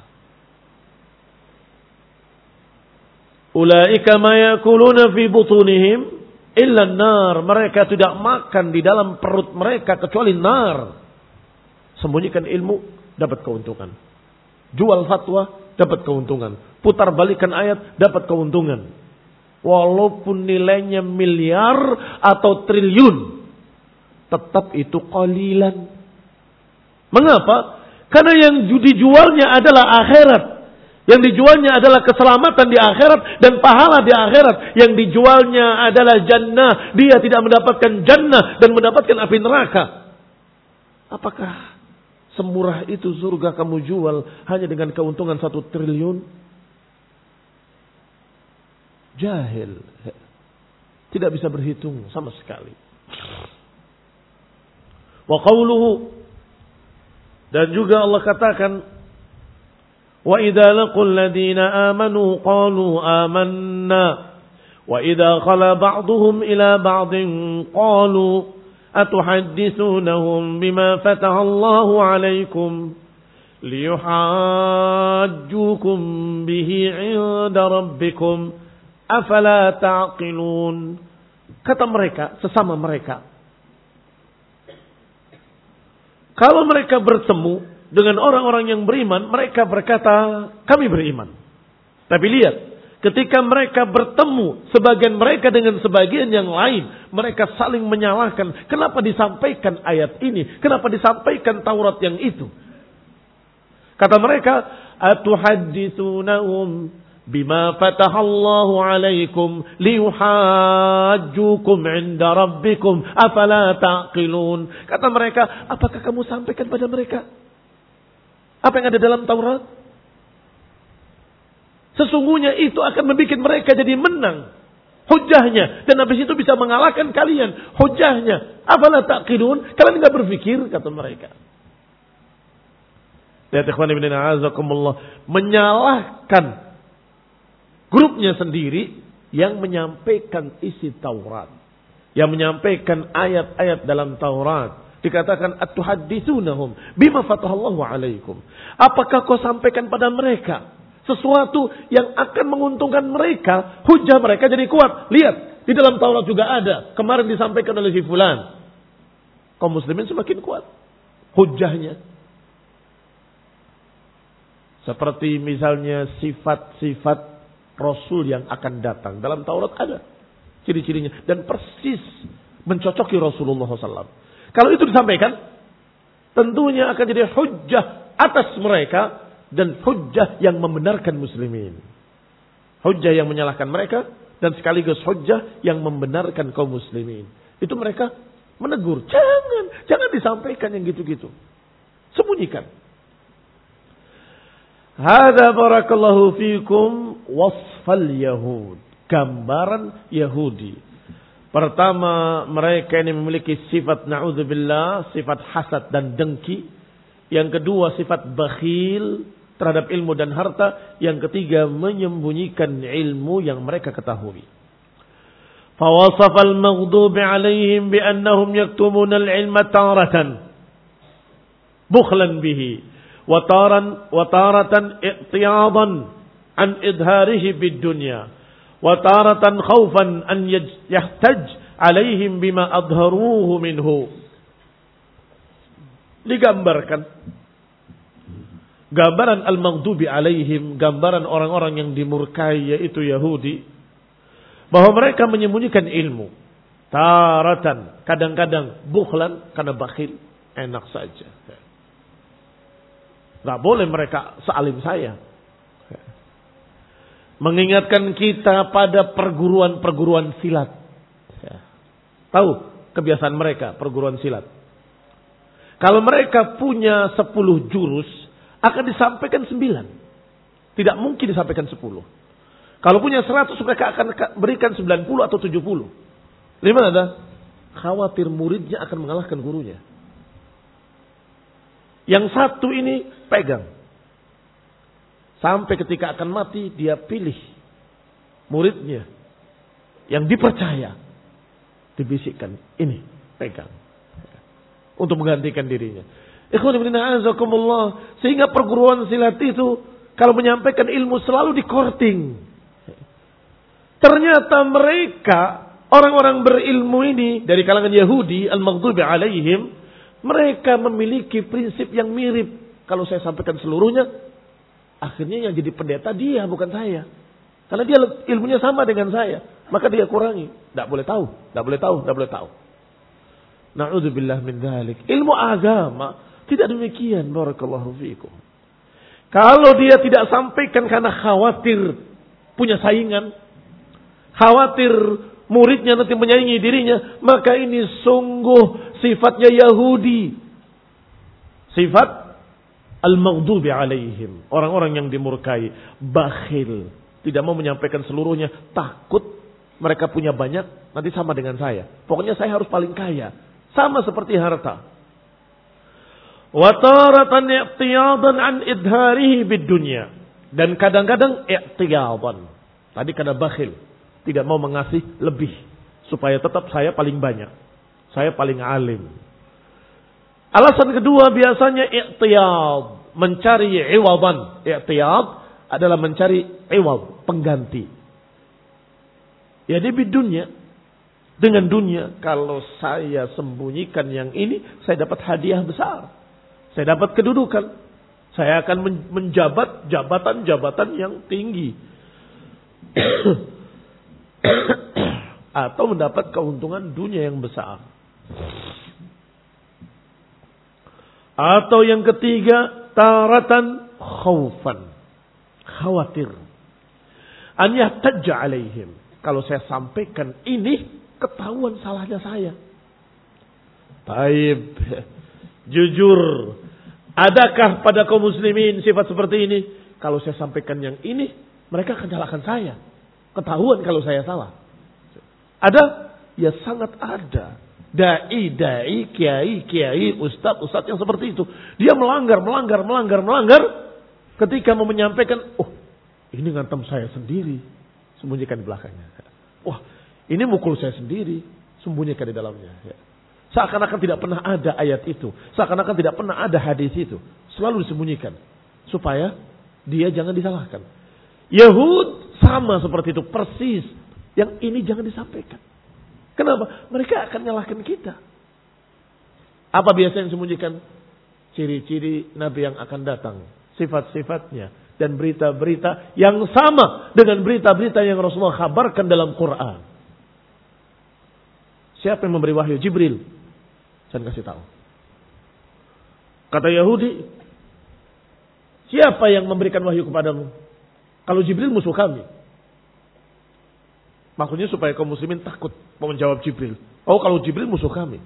Ulaika ma yakuluna fi butunihim illa an-nar. Mereka tidak makan di dalam perut mereka kecuali nar. Sembunyikan ilmu dapat keuntungan. Jual fatwa dapat keuntungan. Putar balikan ayat dapat keuntungan. Walaupun nilainya miliar atau triliun, tetap itu qalilan. Mengapa? Karena yang dijualnya adalah akhirat. Yang dijualnya adalah keselamatan di akhirat dan pahala di akhirat. Yang dijualnya adalah jannah. Dia tidak mendapatkan jannah dan mendapatkan api neraka. Apakah semurah itu surga kamu jual hanya dengan keuntungan satu triliun? Jahil. Tidak bisa berhitung sama sekali. Wa qawluhu, dan juga Allah katakan, wa idza laqul ladina amanu qalu amanna wa idza khala ba'dhum ila ba'din qalu atuhaddithunahum bima fataha Allahu 'alaykum liyuhajjukum bihi 'inda rabbikum afala ta'qilun. Kata mereka, sesama mereka, kalau mereka bertemu dengan orang-orang yang beriman, mereka berkata, kami beriman. Tapi lihat, ketika mereka bertemu sebagian mereka dengan sebagian yang lain, mereka saling menyalahkan. Kenapa disampaikan ayat ini? Kenapa disampaikan Taurat yang itu? Kata mereka, atuhadditsunahum bima fatahallahu alaikum liyuhajjukum 'inda rabbikum afala taqilun. Kata mereka, apakah kamu sampaikan pada mereka apa yang ada dalam Taurat? Sesungguhnya itu akan membuat mereka jadi menang hujahnya, dan habis itu bisa mengalahkan kalian hujahnya. Afala taqilun? Kalian enggak berpikir, kata mereka. Lihat ikhwan ibn a'azakumullah, menyalahkan grupnya sendiri yang menyampaikan isi Taurat, yang menyampaikan ayat-ayat dalam Taurat. Dikatakan atuhadditsunahum bima fatahallahu alaikum. Apakah kau sampaikan pada mereka sesuatu yang akan menguntungkan mereka, hujah mereka jadi kuat? Lihat, di dalam Taurat juga ada, kemarin disampaikan oleh si fulan. Kaum muslimin semakin kuat hujahnya. Seperti misalnya sifat-sifat Rasul yang akan datang. Dalam Taurat ada ciri-cirinya. Dan persis mencocoki Rasulullah shallallahu alaihi wasallam. Kalau itu disampaikan, tentunya akan jadi hujjah atas mereka. Dan hujjah yang membenarkan muslimin. Hujjah yang menyalahkan mereka. Dan sekaligus hujjah yang membenarkan kaum muslimin. Itu mereka menegur. Jangan, jangan disampaikan yang gitu-gitu. Sembunyikan. Hada barakallahu fikum wasfal Yahud. Gambaran Yahudi. Pertama, mereka ini memiliki sifat na'udzubillah, sifat hasad dan dengki. Yang kedua, sifat bakhil terhadap ilmu dan harta. Yang ketiga, menyembunyikan ilmu yang mereka ketahui. Fawasafal maghdubi alaihim biannahum yaktumuna al-ilma taratan bukhlan bihi. Wataran wataratan i'tiyadan an idharihi bid dunya wataratan khaufan an yahtaj alaihim bima adharuhu minhu. Digambarkan gambaran al-maghdubi alaihim, gambaran orang-orang yang dimurkai, yaitu Yahudi, bahwa mereka menyembunyikan ilmu taratan, kadang-kadang bukhlan, karena bakhil, enak saja. Gak boleh mereka sealim saya. Mengingatkan kita pada perguruan-perguruan silat. Tahu kebiasaan mereka perguruan silat. Kalau mereka punya sepuluh jurus, akan disampaikan sembilan. Tidak mungkin disampaikan sepuluh. Kalau punya seratus, mereka akan berikan sembilan puluh atau tujuh puluh. Gimana? Khawatir muridnya akan mengalahkan gurunya. Yang satu ini pegang. Sampai ketika akan mati, dia pilih muridnya yang dipercaya. Dibisikkan, ini pegang. Untuk menggantikan dirinya. Ikhwan ibn a'azakumullah. Sehingga perguruan silat itu, kalau menyampaikan ilmu selalu dikorting. Ternyata mereka, orang-orang berilmu ini, dari kalangan Yahudi, al-maghdubi alaihim, mereka memiliki prinsip yang mirip. Kalau saya sampaikan seluruhnya, akhirnya yang jadi pendeta dia, bukan saya. Karena dia ilmunya sama dengan saya, maka dia kurangi. Tidak boleh tahu, tidak boleh tahu, tidak boleh tahu. Na'udzubillah min dzalik. Ilmu agama tidak demikian. Barakallahu fiikum. Kalau dia tidak sampaikan karena khawatir punya saingan, khawatir muridnya nanti menyaingi dirinya, maka ini sungguh sifatnya Yahudi. Sifat al-maghdubi alaihim. Orang-orang yang dimurkai. Bakhil. Tidak mau menyampaikan seluruhnya. Takut mereka punya banyak. Nanti sama dengan saya. Pokoknya saya harus paling kaya. Sama seperti harta. Wataratan i'tiyadan an idharihi bid dunya. Dan kadang-kadang i'tiyadan. Tadi karena bakhil. Tidak mau mengasih lebih. Supaya tetap saya paling banyak. Saya paling alim. Alasan kedua biasanya i'tiyad, mencari iwadan. I'tiyad adalah mencari iwad, pengganti. Ya di dunia dengan dunia. Kalau saya sembunyikan yang ini, saya dapat hadiah besar. Saya dapat kedudukan. Saya akan menjabat jabatan-jabatan yang tinggi. Atau mendapat keuntungan dunia yang besar. Atau yang ketiga, taratan khaufan. Khawatir. An yahtajja alaihim. Kalau saya sampaikan ini, ketahuan salahnya saya. Taib. Jujur. Adakah pada kaum muslimin sifat seperti ini? Kalau saya sampaikan yang ini, mereka akan salahkan saya. Ketahuan kalau saya salah. Ada? Ya sangat ada. Dai, dai, kiai, kiai, ustaz, ustaz yang seperti itu. Dia melanggar, melanggar, melanggar, melanggar. Ketika mau menyampaikan, oh ini ngantem saya sendiri. Sembunyikan di belakangnya. Wah ini mukul saya sendiri. Sembunyikan di dalamnya. Seakan-akan tidak pernah ada ayat itu. Seakan-akan tidak pernah ada hadis itu. Selalu disembunyikan. Supaya dia jangan disalahkan. Yahud sama seperti itu. Persis. Yang ini jangan disampaikan. Kenapa? Mereka akan nyalahkan kita. Apa biasa yang disembunyikan? Ciri-ciri Nabi yang akan datang. Sifat-sifatnya. Dan berita-berita yang sama dengan berita-berita yang Rasulullah kabarkan dalam Quran. Siapa yang memberi wahyu? Jibril. Saya kasih tahu. Kata Yahudi, siapa yang memberikan wahyu kepadamu? Kalau Jibril musuh kami. Maksudnya supaya kaum muslimin takut mau menjawab Jibril. Oh kalau Jibril musuh kami.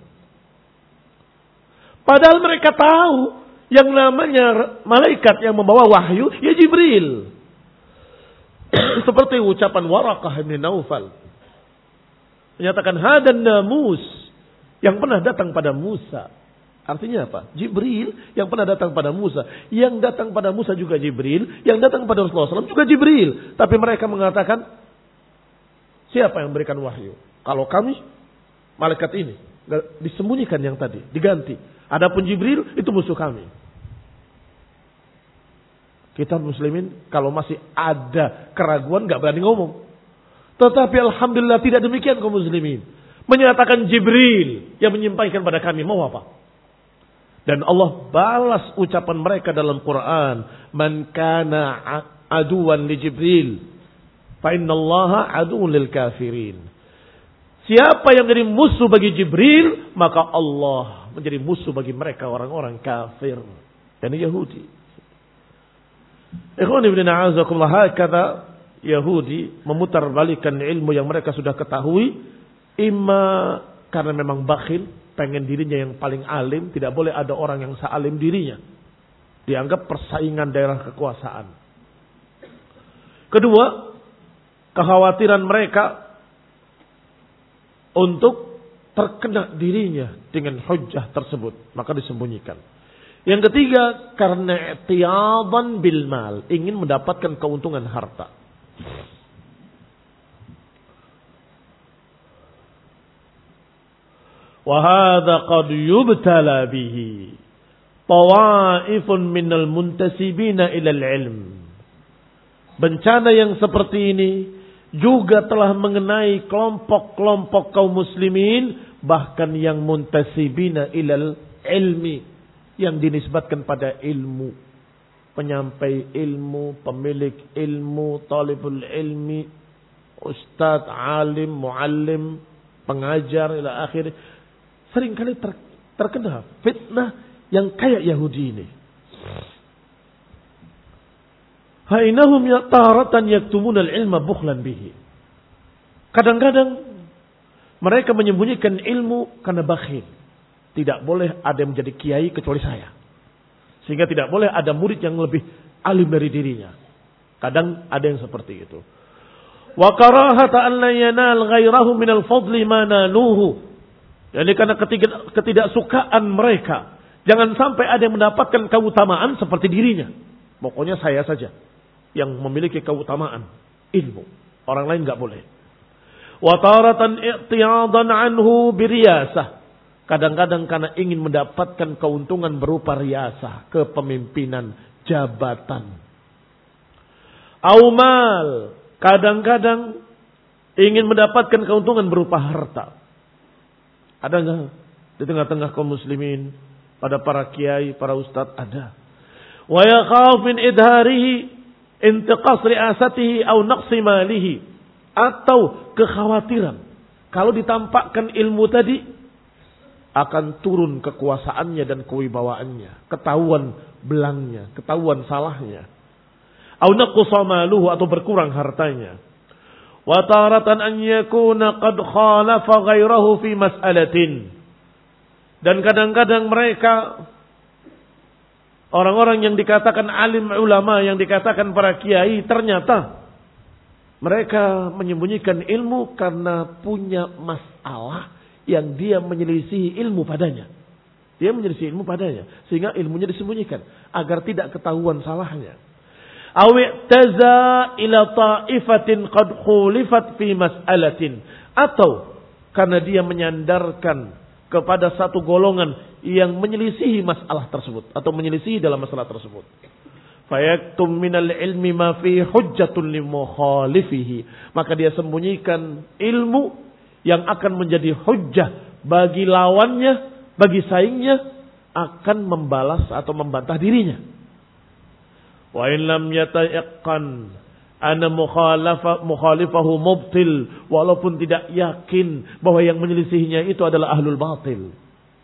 Padahal mereka tahu yang namanya malaikat yang membawa wahyu, ya Jibril. Seperti ucapan Waraqah bin Naufal. Menyatakan hadan namus yang pernah datang pada Musa. Artinya apa? Jibril yang pernah datang pada Musa. Yang datang pada Musa juga Jibril. Yang datang pada Rasulullah shallallahu alaihi wasallam juga Jibril. Tapi mereka mengatakan, siapa yang memberikan wahyu? Kalau kami, malaikat ini. Disembunyikan yang tadi, diganti. Adapun Jibril itu musuh kami. Kita muslimin kalau masih ada keraguan gak berani ngomong. Tetapi alhamdulillah tidak demikian kaum muslimin. Menyatakan Jibril yang menyampaikan pada kami mau apa? Dan Allah balas ucapan mereka dalam Quran. Man kana aduwan li Jibril. Fa innallaha aduun lil kafirin. Siapa yang menjadi musuh bagi Jibril, maka Allah menjadi musuh bagi mereka orang-orang kafir. Dan Yahudi. Ikhwan ibn a'azakumullah, kata Yahudi memutarbalikkan ilmu yang mereka sudah ketahui. Ima karena memang bakhil, pengen dirinya yang paling alim. Tidak boleh ada orang yang sealim dirinya. Dianggap persaingan daerah kekuasaan. Kedua, kekhawatiran mereka untuk terkena dirinya dengan hujjah tersebut, maka disembunyikan. Yang ketiga, karena i'tiyadan bil mal, ingin mendapatkan keuntungan harta. Wa hadza qad yubtala bihi tawa'ifun minal muntasibina ilal ilm. Bencana yang seperti ini juga telah mengenai kelompok-kelompok kaum muslimin, bahkan yang muntasibina ilal ilmi, yang dinisbatkan pada ilmu, penyampai ilmu, pemilik ilmu, talibul ilmi, ustadz, alim, muallim, pengajar, ila akhir. Seringkali ter, terkena fitnah yang kayak Yahudi ini. Hainahum taratan yaktumun al-ilma bukhlan bihi. Kadang-kadang mereka menyembunyikan ilmu karena bakhil. Tidak boleh ada yang menjadi kiai kecuali saya. Sehingga tidak boleh ada murid yang lebih alim dari dirinya. Kadang ada yang seperti itu. Wa karahata an la yanal ghairahu minal fadli ma naluhu. Jadi karena ketidaksukaan mereka, jangan sampai ada yang mendapatkan keutamaan seperti dirinya. Pokoknya saya saja yang memiliki keutamaan ilmu. Orang lain enggak boleh. Wa taratan i'tiyadan anhu biriyasah. Kadang-kadang karena ingin mendapatkan keuntungan berupa riasah, kepemimpinan, jabatan. Aumal, kadang-kadang ingin mendapatkan keuntungan berupa harta. Ada enggak di tengah-tengah kaum muslimin, pada para kiai, para ustadz? Ada. Wa yakhaf min idharihi intiqas ri'asatihi au naqsi malihi, atau kekhawatiran kalau ditampakkan ilmu tadi akan turun kekuasaannya dan kewibawaannya, ketahuan belangnya, ketahuan salahnya. Au naqsa maluhu, atau berkurang hartanya. Wa taratan an yakuna qad khalafa ghairahu fi mas'alatin. Dan kadang-kadang mereka, orang-orang yang dikatakan alim ulama, yang dikatakan para kiai, ternyata mereka menyembunyikan ilmu karena punya masalah yang dia menyelisihi ilmu padanya. Dia menyelisihi ilmu padanya, sehingga ilmunya disembunyikan agar tidak ketahuan salahnya. Awi'taza ila ta'ifatin qad khulifat fi mas'alatin, atau karena dia menyandarkan kepada satu golongan yang menyelisihi masalah tersebut atau menyelisihi dalam masalah tersebut. Fayaktum minal ilmi ma fi hujjatun limukhalifihi, maka dia sembunyikan ilmu yang akan menjadi hujjah bagi lawannya, bagi saingnya, akan membalas atau membantah dirinya. Wa in lam yatayaqqan ana mukhalafa mukhalifahu mubtil, walaupun tidak yakin bahwa yang menyelisihinya itu adalah ahlul batil.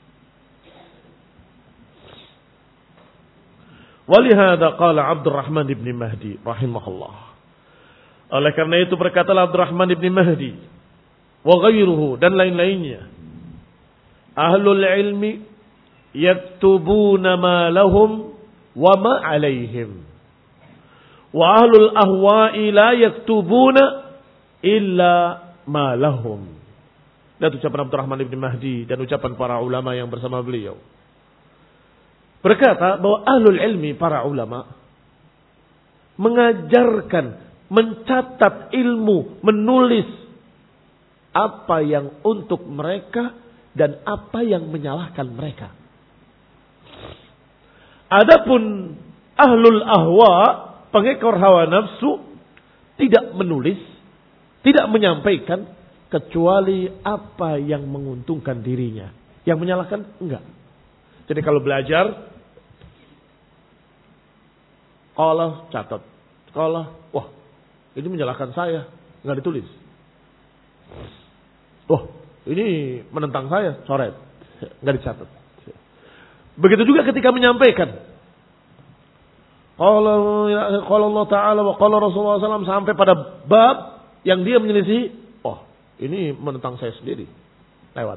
Walihada qala Abdurrahman ibn Mahdi rahimahullah. Oleh karena itu berkatalah Abdurrahman ibn Mahdi wa ghairuhu, dan lain-lainnya, ahlul ilmi yaktubuna ma lahum wa ma alaihim, wa ahlul ahwa'i la yaktubuna illa ma lahum. Dan ucapan Abdurrahman ibn Mahdi dan ucapan para ulama yang bersama beliau berkata bahwa ahlul ilmi, para ulama, mengajarkan, mencatat ilmu, menulis apa yang untuk mereka dan apa yang menyalahkan mereka. Adapun ahlul ahwa, pengekor hawa nafsu, tidak menulis, tidak menyampaikan kecuali apa yang menguntungkan dirinya. Yang menyalahkan enggak. Jadi kalau belajar, kalau catat, kalau wah ini menyalahkan saya, enggak ditulis. Wah ini menentang saya, coret, enggak dicatat. Begitu juga ketika menyampaikan. Kalau Allah Ta'ala wa qala Rasulullah shallallahu alaihi wasallam sampai pada bab yang dia menyelisih, oh ini menentang saya sendiri, lewat.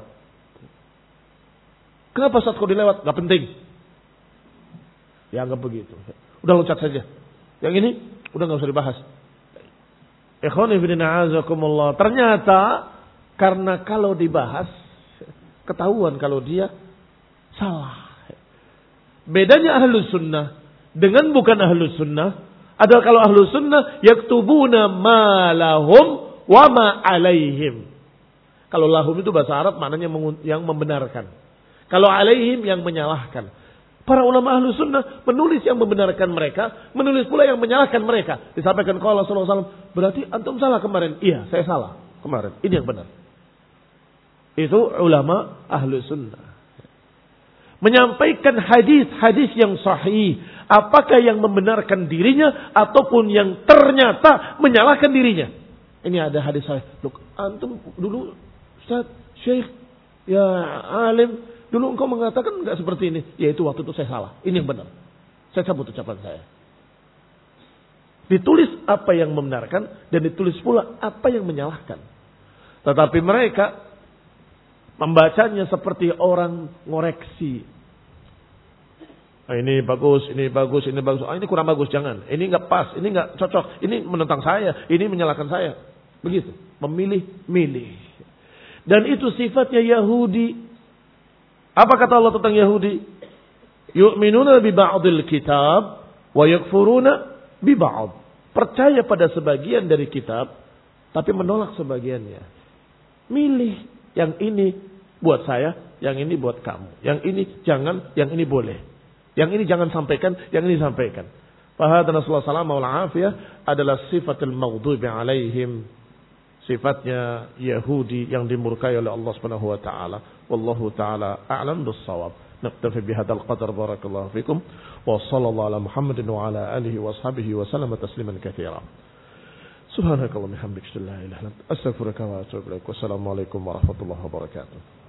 Kenapa saat kau dilewat? Gak penting. Ya anggap begitu. Udah loncat saja. Yang ini udah gak usah dibahas. Ikhwani fillah azakumullah. Ternyata karena kalau dibahas ketahuan kalau dia salah. Bedanya ahlus sunnah dengan bukan ahlus sunnah adalah kalau ahlus sunnah yaktubuna ma lahum wa ma alaihim. Kalau lahum itu bahasa Arab maknanya yang membenarkan. Kalau alaihim yang menyalahkan. Para ulama ahlu sunnah menulis yang membenarkan mereka, menulis pula yang menyalahkan mereka. Disampaikan qala sallallahu alaihi wasallam, berarti antum salah kemarin. Iya, saya salah kemarin. Ini yang benar. Itu ulama ahlu sunnah. Menyampaikan hadis-hadis yang sahih, apakah yang membenarkan dirinya ataupun yang ternyata menyalahkan dirinya. Ini ada hadis sahih. Look, antum dulu Ustaz, Syekh, ya alim, dulu engkau mengatakan enggak seperti ini. Yaitu waktu itu saya salah. Ini yang benar. Saya cabut ucapan saya. Ditulis apa yang membenarkan dan ditulis pula apa yang menyalahkan. Tetapi mereka membacanya seperti orang ngoreksi. Ah, ini bagus, ini bagus, ini bagus. Ah, ini kurang bagus, jangan. Ini enggak pas, ini enggak cocok. Ini menentang saya, ini menyalahkan saya. Begitu. Memilih-milih. Dan itu sifatnya Yahudi. Apa kata Allah tentang Yahudi? Yu'minuna bi ba'dil kitab wa yakfuruna bi ba'd. Percaya pada sebagian dari kitab tapi menolak sebagiannya. Milih, yang ini buat saya, yang ini buat kamu. Yang ini jangan, yang ini boleh. Yang ini jangan sampaikan, yang ini sampaikan. Fa hadza Rasulullah sallallahu alaihi wasallam adalah sifatul maghdubi alaihim. sifatnya Yahudi yang dimurkai oleh Allah Subhanahu wa taala. Wallahu taala a'lam bis-shawab. Naktafi bihadzal qadar, barakallahu fikum wa sallallahu ala Muhammadin wa ala alihi wa ashabihi wa sallama tasliman katsira. Subhanakallahumma hamdika la ilaha illa anta astaghfiruka wa atubu ilaik. Wassalamu alaikum warahmatullahi wabarakatuh.